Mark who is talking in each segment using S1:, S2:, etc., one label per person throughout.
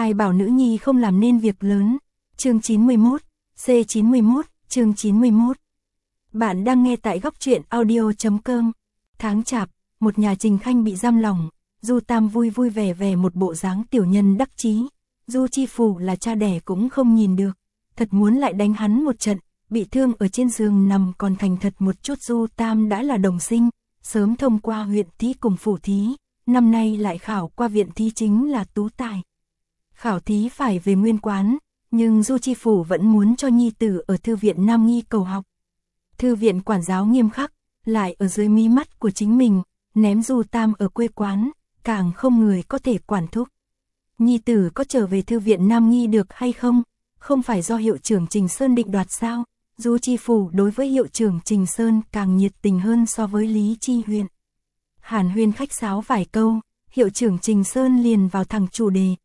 S1: Ai bảo nữ nhi không làm nên việc lớn. Chương 91, C91, chương 91. Bạn đang nghe tại góc truyện audio.com. Tháng Chạp, một nhà Trình Khanh bị giam lỏng, Du Tam vui vui vẻ vẻ một bộ dáng tiểu nhân đắc chí. Du Chi Phủ là cha đẻ cũng không nhìn được, thật muốn lại đánh hắn một trận, bị thương ở trên giường nằm còn thành thật một chút. Du Tam đã là đồng sinh, sớm thông qua huyện thí cùng phủ thí, năm nay lại khảo qua viện thí chính là tú tài. Khảo thí phải về nguyên quán, nhưng Du Chi Phủ vẫn muốn cho nhi tử ở thư viện Nam Nghi cầu học. Thư viện quản giáo nghiêm khắc, lại ở dưới mí mắt của chính mình, ném Du Tam ở quê quán, càng không người có thể quản thúc. Nhi tử có trở về thư viện Nam Nghi được hay không? Không phải do hiệu trưởng Trình Sơn định đoạt sao? Du Chi Phủ đối với hiệu trưởng Trình Sơn càng nhiệt tình hơn so với Lý Chi Huyện. Hàn huyên khách sáo vài câu, hiệu trưởng Trình Sơn liền vào thẳng chủ đề.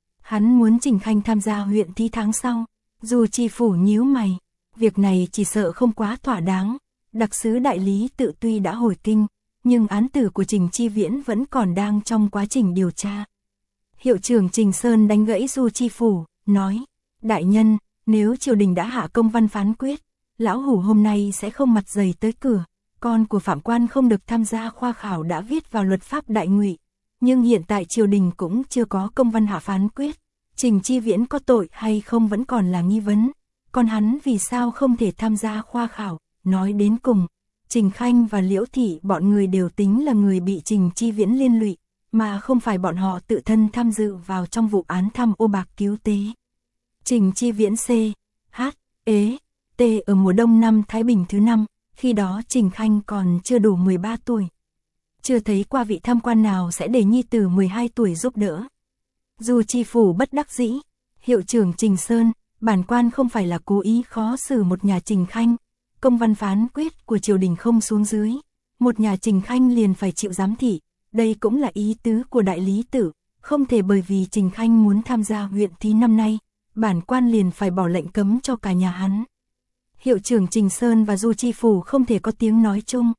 S1: Hắn muốn Trình Khanh tham gia huyện thí tháng sau. Du Chi Phủ nhíu mày, việc này chỉ sợ không quá thỏa đáng. Đặc sứ đại lý tự tuy đã hồi kinh, nhưng án tử của Trình Chi Viễn vẫn còn đang trong quá trình điều tra. Hiệu trưởng Trình Sơn đánh gãy Du Chi Phủ, nói, đại nhân, nếu triều đình đã hạ công văn phán quyết, lão hủ hôm nay sẽ không mặt dày tới cửa. Con của phạm quan không được tham gia khoa khảo đã viết vào luật pháp đại ngụy, nhưng hiện tại triều đình cũng chưa có công văn hạ phán quyết. Trình Chi Viễn có tội hay không vẫn còn là nghi vấn, còn hắn vì sao không thể tham gia khoa khảo? Nói đến cùng, Trình Khanh và Liễu Thị bọn người đều tính là người bị Trình Chi Viễn liên lụy, mà không phải bọn họ tự thân tham dự vào trong vụ án tham ô bạc cứu tế. Trình Chi Viễn C, H, E, T ở mùa đông năm Thái Bình thứ 5, khi đó Trình Khanh còn chưa đủ 13 tuổi. Chưa thấy qua vị tham quan nào sẽ để nhi tử 12 tuổi giúp đỡ. Du Chi Phủ bất đắc dĩ, hiệu trưởng Trình Sơn, bản quan không phải là cố ý khó xử một nhà Trình Khanh. Công văn phán quyết của triều đình không xuống dưới, một nhà Trình Khanh liền phải chịu giám thị, đây cũng là ý tứ của đại lý tự, không thể bởi vì Trình Khanh muốn tham gia huyện thí năm nay, bản quan liền phải bỏ lệnh cấm cho cả nhà hắn. Hiệu trưởng Trình Sơn và Du Chi Phủ không thể có tiếng nói chung.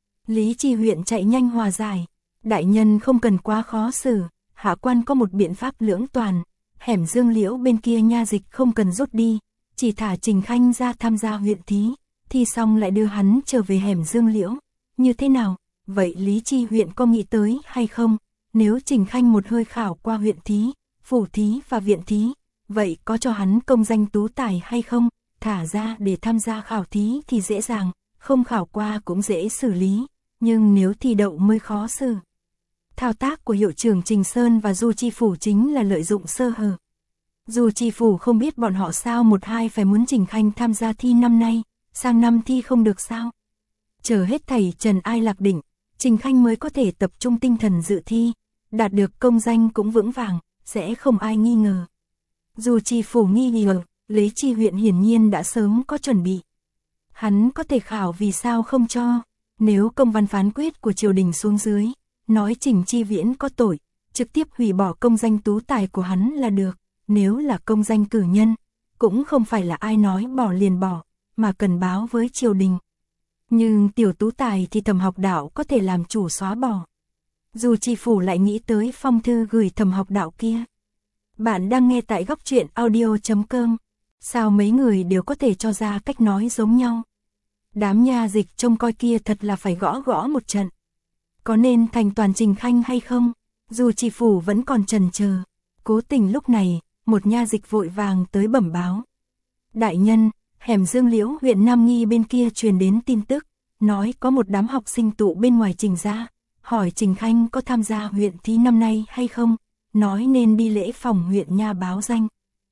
S1: Lý Chi Huyện chạy nhanh hòa giải, đại nhân không cần quá khó xử, hạ quan có một biện pháp lưỡng toàn, hẻm Dương Liễu bên kia nha dịch không cần rút đi, chỉ thả Trình Khanh ra tham gia huyện thí, thì xong lại đưa hắn trở về hẻm Dương Liễu. Như thế nào? Vậy Lý Chi Huyện có nghĩ tới hay không? Nếu Trình Khanh một hơi khảo qua huyện thí, phủ thí và viện thí, vậy có cho hắn công danh tú tài hay không? Thả ra để tham gia khảo thí thì dễ dàng, không khảo qua cũng dễ xử lý, nhưng nếu thi đậu mới khó xử. Thao tác của hiệu trưởng Trình Sơn và Du Chi Phủ chính là lợi dụng sơ hở. Du Chi Phủ không biết bọn họ sao một hai phải muốn Trình Khanh tham gia thi năm nay, sang năm thi không được sao? Chờ hết thầy trần ai lạc định, Trình Khanh mới có thể tập trung tinh thần dự thi, đạt được công danh cũng vững vàng, sẽ không ai nghi ngờ. Du Chi Phủ nghi ngờ, Lý Chi Huyện hiển nhiên đã sớm có chuẩn bị. Hắn có thể khảo vì sao không cho, nếu công văn phán quyết của triều đình xuống dưới, nói Trình Chi Viễn có tội, trực tiếp hủy bỏ công danh tú tài của hắn là được, nếu là công danh cử nhân, cũng không phải là ai nói bỏ liền bỏ, mà cần báo với triều đình. Nhưng tiểu tú tài thì Thẩm Học Đạo có thể làm chủ xóa bỏ. Du Chi Phủ lại nghĩ tới phong thư gửi Thẩm Học Đạo kia. Bạn đang nghe tại góc truyện audio.com. Sao mấy người đều có thể cho ra cách nói giống nhau? Đám nha dịch trông coi kia thật là phải gõ gõ một trận. Có nên thành toàn Trình Khanh hay không? Du Chi Phủ vẫn còn chần chờ. Cố tình lúc này, một nha dịch vội vàng tới bẩm báo. Đại nhân, hẻm Dương Liễu huyện Nam Nghi bên kia truyền đến tin tức, nói có một đám học sinh tụ bên ngoài Trình gia, hỏi Trình Khanh có tham gia huyện thí năm nay hay không, nói nên đi lễ phòng huyện nha báo danh.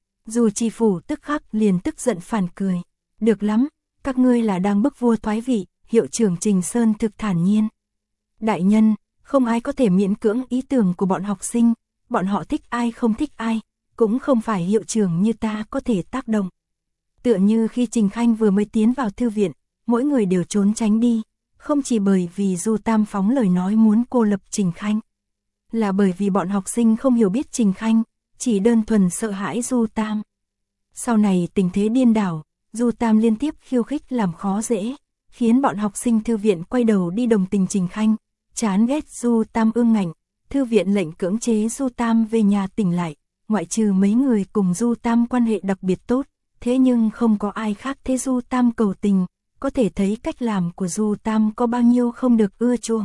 S1: Du Chi Phủ tức khắc liền tức giận phản cười. Được lắm, các ngươi là đang bức vua thoái vị, hiệu trưởng Trình Sơn thực thản nhiên. Đại nhân, không ai có thể miễn cưỡng ý tưởng của bọn học sinh, bọn họ thích ai không thích ai, cũng không phải hiệu trưởng như ta có thể tác động. Tựa như khi Trình Khanh vừa mới tiến vào thư viện, mỗi người đều trốn tránh đi, không chỉ bởi vì Du Tam phóng lời nói muốn cô lập Trình Khanh, là bởi vì bọn học sinh không hiểu biết Trình Khanh, chỉ đơn thuần sợ hãi Du Tam. Sau này tình thế điên đảo, Du Tam liên tiếp khiêu khích làm khó dễ, khiến bọn học sinh thư viện quay đầu đi đồng tình Trình Khanh, chán ghét Du Tam ương ngạnh, thư viện lệnh cưỡng chế Du Tam về nhà tỉnh lại, ngoại trừ mấy người cùng Du Tam quan hệ đặc biệt tốt, thế nhưng không có ai khác thế Du Tam cầu tình, có thể thấy cách làm của Du Tam có bao nhiêu không được ưa chuộng.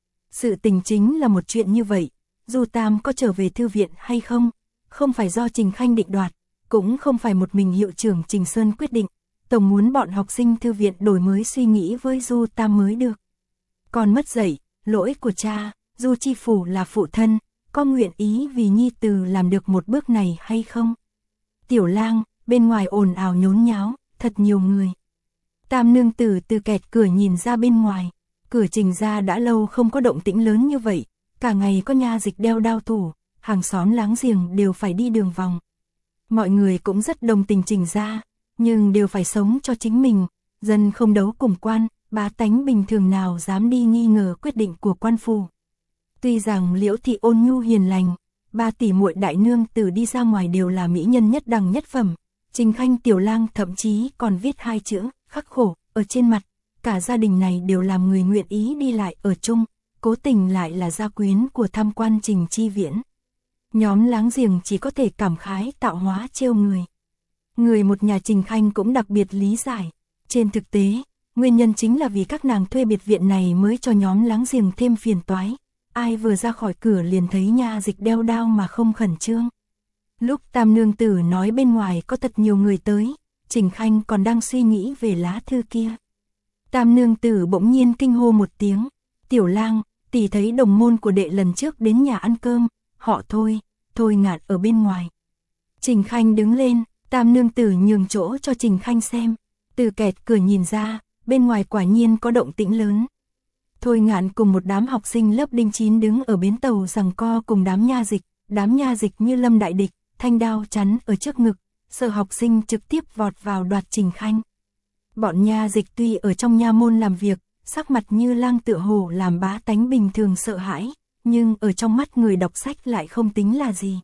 S1: Sự tình chính là một chuyện như vậy, Du Tam có trở về thư viện hay không, không phải do Trình Khanh định đoạt, cũng không phải một mình hiệu trưởng Trình Sơn quyết định, tổng muốn bọn học sinh thư viện đổi mới suy nghĩ với Du Tam mới được. Còn mất dạy, lỗi của cha, Du Chi Phủ là phụ thân, có nguyện ý vì nhi tử làm được một bước này hay không? Tiểu Lang, bên ngoài ồn ào nhốn nháo, thật nhiều người. Tam nương tử từ kẹt cửa nhìn ra bên ngoài, cửa Trình gia đã lâu không có động tĩnh lớn như vậy, cả ngày có nha dịch đeo đao thủ, hàng xóm láng giềng đều phải đi đường vòng. Mọi người cũng rất đồng tình Trình gia, nhưng đều phải sống cho chính mình, dân không đấu cùng quan, bá tánh bình thường nào dám đi nghi ngờ quyết định của quan phủ. Tuy rằng Liễu thị ôn nhu hiền lành, ba tỷ muội đại nương tử đi ra ngoài đều là mỹ nhân nhất đẳng nhất phẩm, Trình Khanh Tiểu Lang thậm chí còn viết 2 chữ khắc khổ ở trên mặt, cả gia đình này đều làm người nguyện ý đi lại ở chung, cố tình lại là gia quyến của tham quan Trình Chi Viễn. Nhóm láng giềng chỉ có thể cảm khái tạo hóa trêu người. Người một nhà Trình Khanh cũng đặc biệt lý giải, trên thực tế, nguyên nhân chính là vì các nàng thuê biệt viện này mới cho nhóm láng giềng thêm phiền toái. Ai vừa ra khỏi cửa liền thấy nha dịch đeo đao mà không khẩn trương. Lúc Tam nương tử nói bên ngoài có thật nhiều người tới, Trình Khanh còn đang suy nghĩ về lá thư kia. Tam nương tử bỗng nhiên kinh hô một tiếng, Tiểu Lang, tỷ thấy đồng môn của đệ lần trước đến nhà ăn cơm, họ Thôi Ngạn ở bên ngoài. Trình Khanh đứng lên, Tam nương tử nhường chỗ cho Trình Khanh xem, từ kẹt cửa nhìn ra, bên ngoài quả nhiên có động tĩnh lớn. Thôi Ngạn cùng một đám học sinh lớp đinh 9 đứng ở bến tàu giằng co cùng đám nha dịch như lâm đại địch, thanh đao chắn ở trước ngực, sợ học sinh trực tiếp vọt vào đoạt Trình Khanh. Bọn nha dịch tuy ở trong nha môn làm việc, sắc mặt như lang tựa hổ làm bá tánh bình thường sợ hãi, nhưng ở trong mắt người đọc sách lại không tính là gì.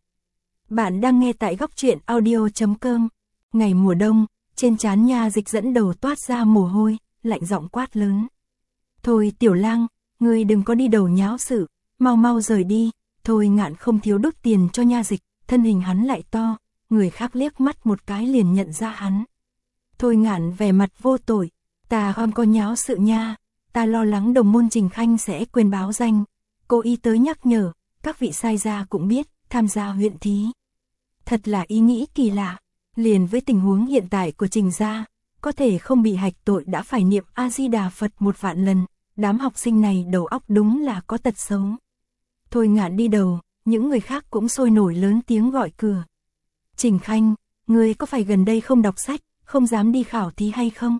S1: Bạn đang nghe tại góc truyện audio.com. Ngày mùa đông, trên trán nha dịch dẫn đầu toát ra mồ hôi, lạnh giọng quát lớn. Thôi Tiểu Lang, ngươi đừng có đi đầu nháo sự, mau rời đi. Thôi Ngạn không thiếu đút tiền cho nha dịch, thân hình hắn lại to, người khác liếc mắt một cái liền nhận ra hắn. Thôi Ngạn vẻ mặt vô tội, ta không có nháo sự nha, ta lo lắng đồng môn Trình Khanh sẽ quên báo danh, cô y tới nhắc nhở, các vị sai gia cũng biết, tham gia huyện thí. Thật là ý nghĩ kỳ lạ, liền với tình huống hiện tại của Trình gia, có thể không bị hạch tội đã phải niệm A-di-đà Phật 1 vạn lần, đám học sinh này đầu óc đúng là có tật xấu. Thôi Ngạn đi đầu, những người khác cũng sôi nổi lớn tiếng gọi cửa. Trình Khanh, ngươi có phải gần đây không đọc sách, không dám đi khảo thí hay không?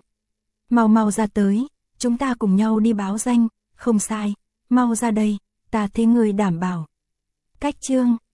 S1: Mau ra tới, chúng ta cùng nhau đi báo danh, không sai, mau ra đây, ta thế ngươi đảm bảo. Cách chương